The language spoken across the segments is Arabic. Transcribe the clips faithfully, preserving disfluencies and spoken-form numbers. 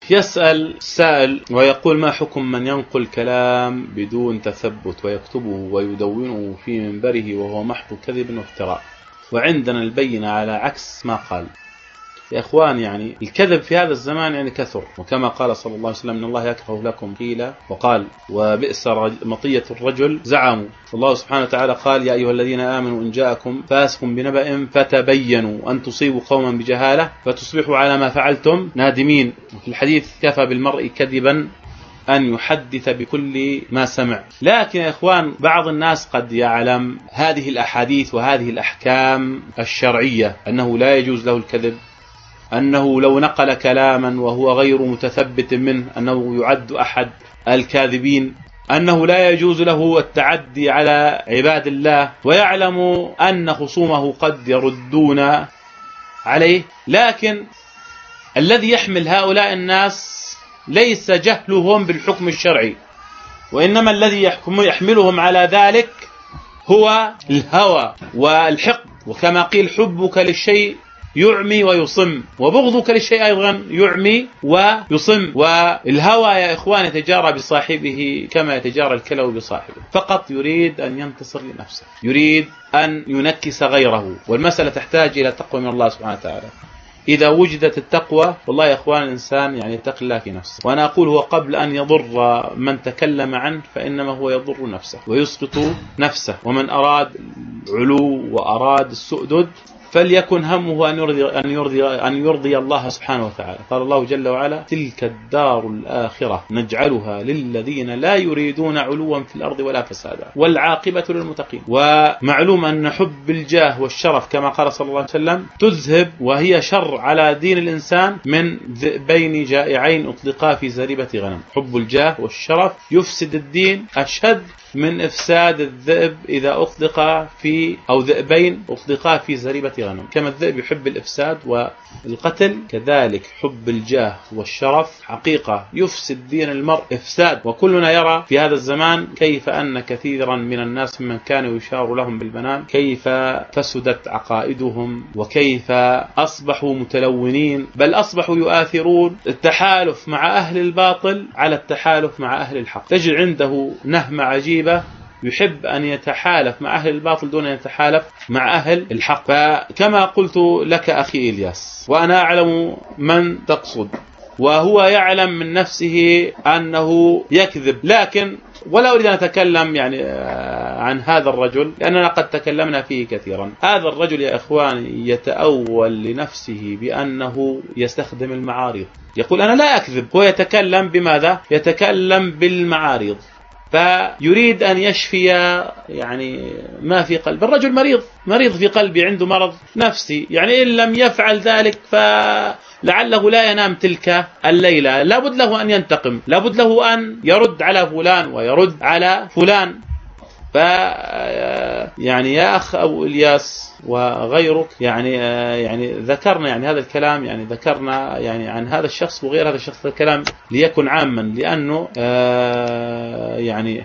يسأل سائل ويقول: ما حكم من ينقل كلام بدون تثبت ويكتبه ويدونه في منبره وهو محض كذب وافتراء، وعندنا البينة على عكس ما قال؟ يا إخوان، يعني الكذب في هذا الزمان يعني كثر، وكما قال صلى الله عليه وسلم: إن الله يكره لكم قيل وقال وبئس مطية الرجل زعموا. الله سبحانه وتعالى قال: يا أيها الذين آمنوا إن جاءكم فاسق بنبأ فتبينوا أن تصيبوا قوما بجهالة فتصبحوا على ما فعلتم نادمين. في الحديث: كفى بالمرء كذبا أن يحدث بكل ما سمع. لكن يا إخوان، بعض الناس قد يعلم هذه الأحاديث وهذه الأحكام الشرعية أنه لا يجوز له الكذب، أنه لو نقل كلاما وهو غير متثبت منه أنه يعد أحد الكاذبين، أنه لا يجوز له التعدي على عباد الله، ويعلم أن خصومه قد يردون عليه. لكن الذي يحمل هؤلاء الناس ليس جهلهم بالحكم الشرعي، وإنما الذي يحملهم على ذلك هو الهوى والحقد. وكما قيل: حبك للشيء يعمي ويصم، وبغضك للشيء أيضا يعمي ويصم. والهوى يا إخوان يتجارى بصاحبه كما يتجارى الكلب بصاحبه، فقط يريد أن ينتصر لنفسه، يريد أن ينكس غيره. والمسألة تحتاج إلى تقوى من الله سبحانه وتعالى. إذا وجدت التقوى، والله يا إخوان الإنسان يعني يتقي الله في نفسه. وأنا أقول: هو قبل أن يضر من تكلم عنه فإنما هو يضر نفسه ويسقط نفسه. ومن أراد العلو وأراد السؤدد فليكن همه أن يرضي, أن, يرضي, أن يرضي الله سبحانه وتعالى. قال الله جل وعلا: تلك الدار الآخرة نجعلها للذين لا يريدون علوا في الأرض ولا فسادا والعاقبة للمتقين. ومعلوم أن حب الجاه والشرف كما قال صلى الله عليه وسلم تذهب، وهي شر على دين الإنسان من ذئبين جائعين أطلقا في زريبة غنم. حب الجاه والشرف يفسد الدين أشد من إفساد الذئب إذا أطلق في أو ذئبين أطلقا في زريبة غنم. كما الذئب يحب الإفساد والقتل، كذلك حب الجاه والشرف حقيقة يفسد دين المرء إفساد. وكلنا يرى في هذا الزمان كيف أن كثيرا من الناس من كانوا يشار لهم بالبنان كيف فسدت عقائدهم، وكيف أصبحوا متلونين، بل أصبحوا يؤثرون التحالف مع أهل الباطل على التحالف مع أهل الحق. تجد عنده نهمة عجيبة، يحب أن يتحالف مع أهل الباطل دون أن يتحالف مع أهل الحق. فكما قلت لك أخي إلياس، وأنا أعلم من تقصد، وهو يعلم من نفسه أنه يكذب، لكن ولا أريد أن أتكلم يعني عن هذا الرجل لأننا قد تكلمنا فيه كثيرا. هذا الرجل يا إخواني يتأول لنفسه بأنه يستخدم المعارض، يقول أنا لا أكذب. هو يتكلم بماذا؟ يتكلم بالمعارض، فيريد أن يشفي يعني ما في قلب الرجل. مريض مريض في قلبه، عنده مرض نفسي، يعني إن لم يفعل ذلك فلعله لا ينام تلك الليلة. لابد له أن ينتقم، لابد له أن يرد على فلان ويرد على فلان. ف يعني يا أخ أبو إلياس وغيرك يعني يعني ذكرنا يعني هذا الكلام، يعني ذكرنا يعني عن هذا الشخص وغير هذا الشخص الكلام ليكن عاما، لأنه يعني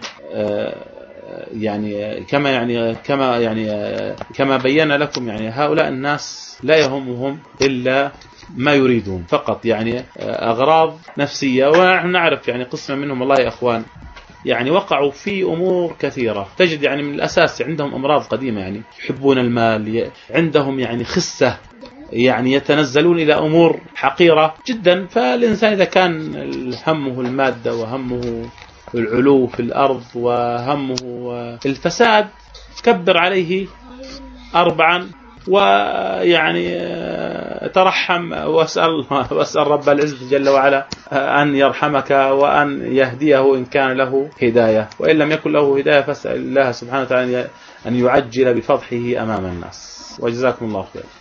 يعني كما يعني كما يعني كما بينا لكم، يعني هؤلاء الناس لا يهمهم إلا ما يريدون فقط، يعني أغراض نفسية. ونحن نعرف يعني قسم منهم والله يا أخوان يعني وقعوا في أمور كثيرة. تجد يعني من الأساس عندهم أمراض قديمة، يعني يحبون المال، عندهم يعني خسة، يعني يتنزلون إلى أمور حقيرة جدا. فالإنسان إذا كان همه المادة وهمه العلو في الأرض وهمه الفساد كبر عليه أربعا، ويعني ترحم واسأل, واسأل رب العزة جل وعلا أن يرحمك وأن يهديه إن كان له هداية، وإن لم يكن له هداية فاسأل الله سبحانه وتعالى أن يعجل بفضحه أمام الناس. وجزاكم الله خير.